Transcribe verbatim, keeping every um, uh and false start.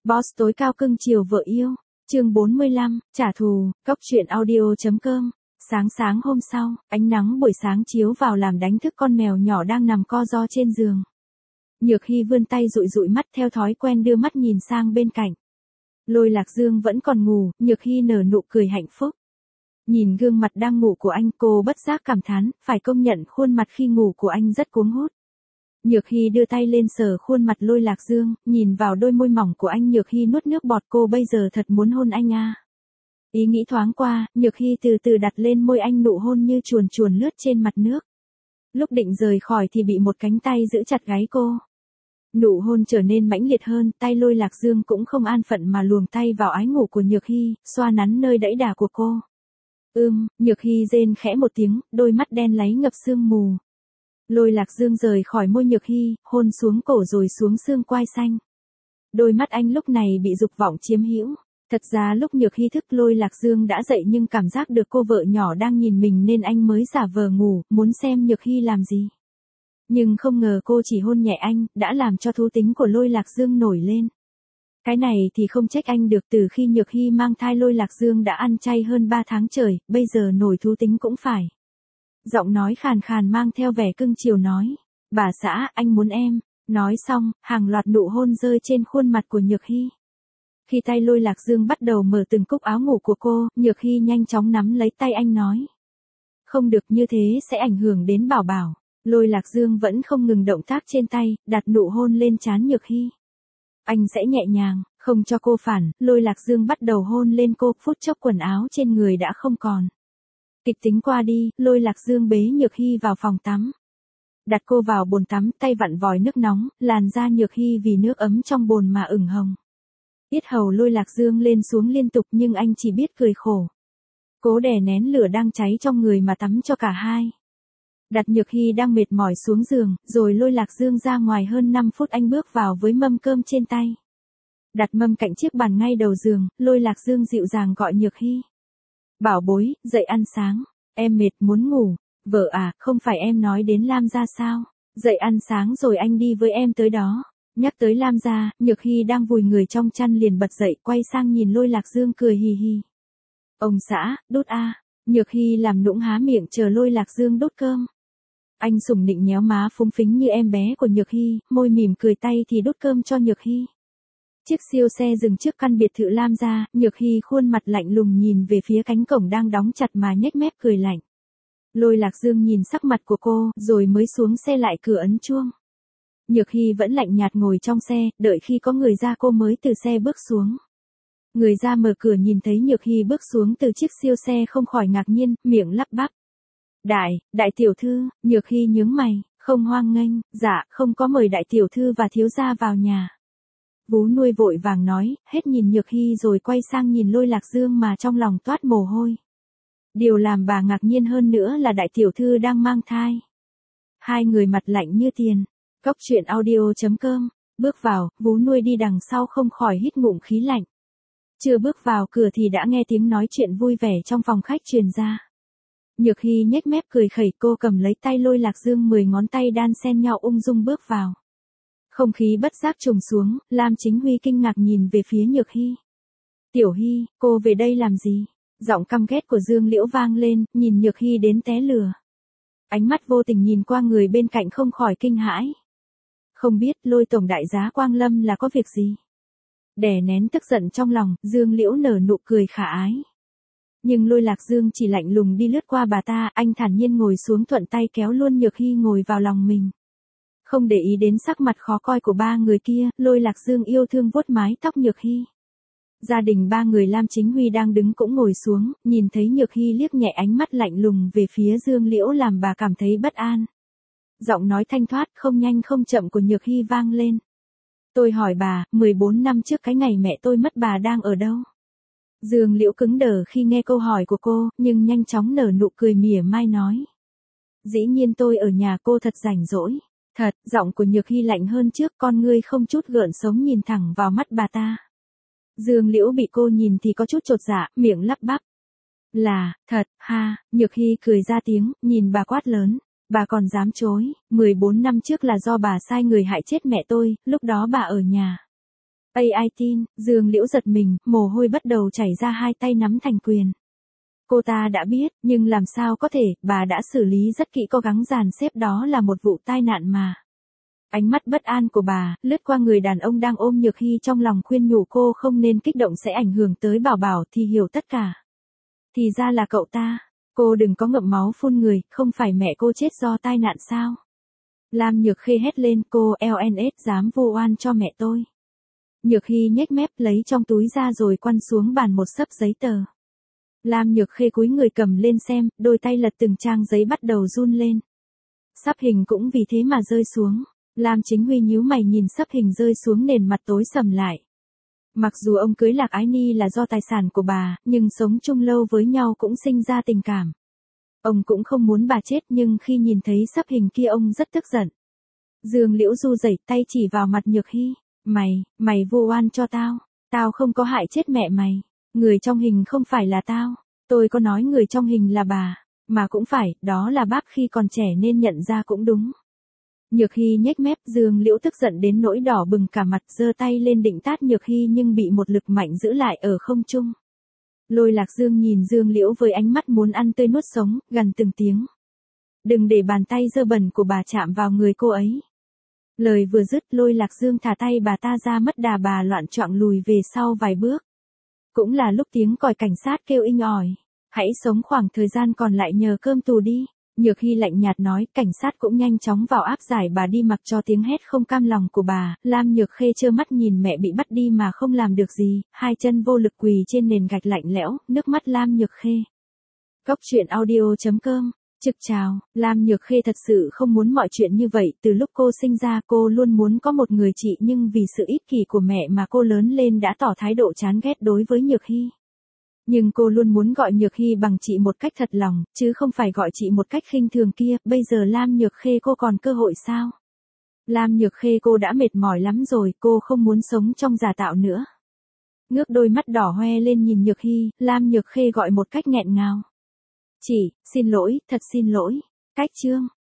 Boss tối cao cưng chiều vợ yêu. Chương bốn mươi lăm, trả thù, cốc truyện audio.com. Sáng sáng hôm sau, ánh nắng buổi sáng chiếu vào làm đánh thức con mèo nhỏ đang nằm co ro trên giường. Nhược Hy vươn tay dụi dụi mắt theo thói quen đưa mắt nhìn sang bên cạnh. Lôi Lạc Dương vẫn còn ngủ, Nhược Hy nở nụ cười hạnh phúc. Nhìn gương mặt đang ngủ của anh, cô bất giác cảm thán, phải công nhận khuôn mặt khi ngủ của anh rất cuốn hút. Nhược Hy đưa tay lên sờ khuôn mặt Lôi Lạc Dương, nhìn vào đôi môi mỏng của anh, Nhược Hy nuốt nước bọt, cô bây giờ thật muốn hôn anh à. Ý nghĩ thoáng qua, Nhược Hy từ từ đặt lên môi anh nụ hôn như chuồn chuồn lướt trên mặt nước. Lúc định rời khỏi thì bị một cánh tay giữ chặt gáy cô. Nụ hôn trở nên mãnh liệt hơn, tay Lôi Lạc Dương cũng không an phận mà luồn tay vào ái ngủ của Nhược Hy, xoa nắn nơi đẫy đà của cô. Ưm, Nhược Hy rên khẽ một tiếng, đôi mắt đen láy ngập sương mù. Lôi Lạc Dương rời khỏi môi Nhược Hy, hôn xuống cổ rồi xuống xương quai xanh. Đôi mắt anh lúc này bị dục vọng chiếm hữu. Thật ra lúc Nhược Hy thức, Lôi Lạc Dương đã dậy nhưng cảm giác được cô vợ nhỏ đang nhìn mình nên anh mới giả vờ ngủ, muốn xem Nhược Hy làm gì. Nhưng không ngờ cô chỉ hôn nhẹ anh, đã làm cho thú tính của Lôi Lạc Dương nổi lên. Cái này thì không trách anh được, từ khi Nhược Hy mang thai Lôi Lạc Dương đã ăn chay hơn ba tháng trời, bây giờ nổi thú tính cũng phải. Giọng nói khàn khàn mang theo vẻ cưng chiều nói, bà xã, anh muốn em. Nói xong, hàng loạt nụ hôn rơi trên khuôn mặt của Nhược Hy. Khi tay Lôi Lạc Dương bắt đầu mở từng cúc áo ngủ của cô, Nhược Hy nhanh chóng nắm lấy tay anh nói. Không được, như thế sẽ ảnh hưởng đến bảo bảo. Lôi Lạc Dương vẫn không ngừng động tác trên tay, đặt nụ hôn lên trán Nhược Hy. Anh sẽ nhẹ nhàng, không cho cô phản, Lôi Lạc Dương bắt đầu hôn lên cô, phút chốc quần áo trên người đã không còn. Kịch tính qua đi, Lôi Lạc Dương bế Nhược Hy vào phòng tắm. Đặt cô vào bồn tắm, tay vặn vòi nước nóng, làn da Nhược Hy vì nước ấm trong bồn mà ửng hồng. Yết hầu Lôi Lạc Dương lên xuống liên tục nhưng anh chỉ biết cười khổ. Cố đè nén lửa đang cháy trong người mà tắm cho cả hai. Đặt Nhược Hy đang mệt mỏi xuống giường, rồi Lôi Lạc Dương ra ngoài hơn năm phút anh bước vào với mâm cơm trên tay. Đặt mâm cạnh chiếc bàn ngay đầu giường, Lôi Lạc Dương dịu dàng gọi Nhược Hy. Bảo bối, dậy ăn sáng, em mệt muốn ngủ. Vợ à, không phải em nói đến Lam gia sao? Dậy ăn sáng rồi anh đi với em tới đó. Nhắc tới Lam gia, Nhược Hy đang vùi người trong chăn liền bật dậy, quay sang nhìn Lôi Lạc Dương cười hì hì. Ông xã, đút a. Nhược Hy làm nũng há miệng chờ Lôi Lạc Dương đút cơm. Anh sủng nịnh nhéo má phúng phính như em bé của Nhược Hy, môi mỉm cười, tay thì đút cơm cho Nhược Hy. Chiếc siêu xe dừng trước căn biệt thự Lam gia, Nhược Hy khuôn mặt lạnh lùng nhìn về phía cánh cổng đang đóng chặt mà nhếch mép cười lạnh. Lôi Lạc Dương nhìn sắc mặt của cô, rồi mới xuống xe lại cửa ấn chuông. Nhược Hy vẫn lạnh nhạt ngồi trong xe, đợi khi có người ra cô mới từ xe bước xuống. Người ra mở cửa nhìn thấy Nhược Hy bước xuống từ chiếc siêu xe không khỏi ngạc nhiên, miệng lắp bắp. Đại, đại tiểu thư. Nhược Hy nhướng mày, không hoang nghênh, dạ, không có mời đại tiểu thư và thiếu gia vào nhà. Vú nuôi vội vàng nói, hết nhìn Nhược Hy rồi quay sang nhìn Lôi Lạc Dương mà trong lòng toát mồ hôi. Điều làm bà ngạc nhiên hơn nữa là đại tiểu thư đang mang thai. Hai người mặt lạnh như tiền. Cốc truyện audio.com. Bước vào, vú nuôi đi đằng sau không khỏi hít ngụm khí lạnh. Chưa bước vào cửa thì đã nghe tiếng nói chuyện vui vẻ trong phòng khách truyền ra. Nhược Hy nhếch mép cười khẩy, cô cầm lấy tay Lôi Lạc Dương, mười ngón tay đan xen nhau ung dung bước vào. Không khí bất giác trùng xuống, Lam Chính Huy kinh ngạc nhìn về phía Nhược Hy. Tiểu Hy, cô về đây làm gì? Giọng căm ghét của Dương Liễu vang lên, nhìn Nhược Hy đến té lừa. Ánh mắt vô tình nhìn qua người bên cạnh không khỏi kinh hãi. Không biết Lôi tổng đại giá Quang Lâm là có việc gì? Đè nén tức giận trong lòng, Dương Liễu nở nụ cười khả ái. Nhưng Lôi Lạc Dương chỉ lạnh lùng đi lướt qua bà ta, anh thản nhiên ngồi xuống thuận tay kéo luôn Nhược Hy ngồi vào lòng mình. Không để ý đến sắc mặt khó coi của ba người kia, Lôi Lạc Dương yêu thương vuốt mái tóc Nhược Hy. Gia đình ba người Lam Chính Huy đang đứng cũng ngồi xuống, nhìn thấy Nhược Hy liếc nhẹ ánh mắt lạnh lùng về phía Dương Liễu làm bà cảm thấy bất an. Giọng nói thanh thoát không nhanh không chậm của Nhược Hy vang lên. Tôi hỏi bà, mười bốn năm trước cái ngày mẹ tôi mất bà đang ở đâu? Dương Liễu cứng đờ khi nghe câu hỏi của cô, nhưng nhanh chóng nở nụ cười mỉa mai nói. Dĩ nhiên tôi ở nhà cô, thật rảnh rỗi. Thật, giọng của Nhược Hy lạnh hơn trước, con ngươi không chút gợn sống nhìn thẳng vào mắt bà ta. Dương Liễu bị cô nhìn thì có chút chột dạ, miệng lắp bắp. Là, thật, ha, Nhược Hy cười ra tiếng, nhìn bà quát lớn. Bà còn dám chối, mười bốn năm trước là do bà sai người hại chết mẹ tôi, lúc đó bà ở nhà. a i tin, Dương Liễu giật mình, mồ hôi bắt đầu chảy ra hai tay nắm thành quyền. Cô ta đã biết, nhưng làm sao có thể, bà đã xử lý rất kỹ cố gắng dàn xếp đó là một vụ tai nạn mà. Ánh mắt bất an của bà, lướt qua người đàn ông đang ôm Nhược Hy trong lòng khuyên nhủ cô không nên kích động sẽ ảnh hưởng tới Bảo Bảo thì hiểu tất cả. Thì ra là cậu ta, cô đừng có ngậm máu phun người, không phải mẹ cô chết do tai nạn sao? Lam Nhược Khê hét lên cô lờ en ét dám vu oan cho mẹ tôi. Nhược Hy nhếch mép lấy trong túi ra rồi quăng xuống bàn một xấp giấy tờ. Lam Nhược Khê cúi người cầm lên xem, đôi tay lật từng trang giấy bắt đầu run lên. Sắp hình cũng vì thế mà rơi xuống. Lam Chính Huy nhíu mày nhìn sắp hình rơi xuống nền mặt tối sầm lại. Mặc dù ông cưới Lạc Ái Ni là do tài sản của bà, nhưng sống chung lâu với nhau cũng sinh ra tình cảm. Ông cũng không muốn bà chết nhưng khi nhìn thấy sắp hình kia ông rất tức giận. Dương Liễu du rẩy tay chỉ vào mặt Nhược Hy. Mày, mày vu oan cho tao. Tao không có hại chết mẹ mày. Người trong hình không phải là tao. Tôi có nói người trong hình là bà. Mà cũng phải, đó là bác khi còn trẻ nên nhận ra cũng đúng. Nhược Hy nhếch mép, Dương Liễu tức giận đến nỗi đỏ bừng cả mặt, giơ tay lên định tát Nhược Hy nhưng bị một lực mạnh giữ lại ở không trung. Lôi Lạc Dương nhìn Dương Liễu với ánh mắt muốn ăn tươi nuốt sống, gằn từng tiếng. Đừng để bàn tay dơ bẩn của bà chạm vào người cô ấy. Lời vừa dứt, Lôi Lạc Dương thả tay bà ta ra, mất đà bà loạn choạng lùi về sau vài bước. Cũng là lúc tiếng còi cảnh sát kêu inh ỏi. Hãy sống khoảng thời gian còn lại nhờ cơm tù đi. Nhược Hy lạnh nhạt nói, cảnh sát cũng nhanh chóng vào áp giải bà đi mặc cho tiếng hét không cam lòng của bà. Lam Nhược Khê trơ mắt nhìn mẹ bị bắt đi mà không làm được gì, hai chân vô lực quỳ trên nền gạch lạnh lẽo, nước mắt Lam Nhược Khê. Góc truyện audio chấm com. Trực chào, Lam Nhược Khê thật sự không muốn mọi chuyện như vậy, từ lúc cô sinh ra cô luôn muốn có một người chị nhưng vì sự ích kỷ của mẹ mà cô lớn lên đã tỏ thái độ chán ghét đối với Nhược Hy. Nhưng cô luôn muốn gọi Nhược Hy bằng chị một cách thật lòng, chứ không phải gọi chị một cách khinh thường kia, bây giờ Lam Nhược Khê cô còn cơ hội sao? Lam Nhược Khê cô đã mệt mỏi lắm rồi, cô không muốn sống trong giả tạo nữa. Ngước đôi mắt đỏ hoe lên nhìn Nhược Hy, Lam Nhược Khê gọi một cách nghẹn ngào. Chị, xin lỗi, thật xin lỗi. Cách chương.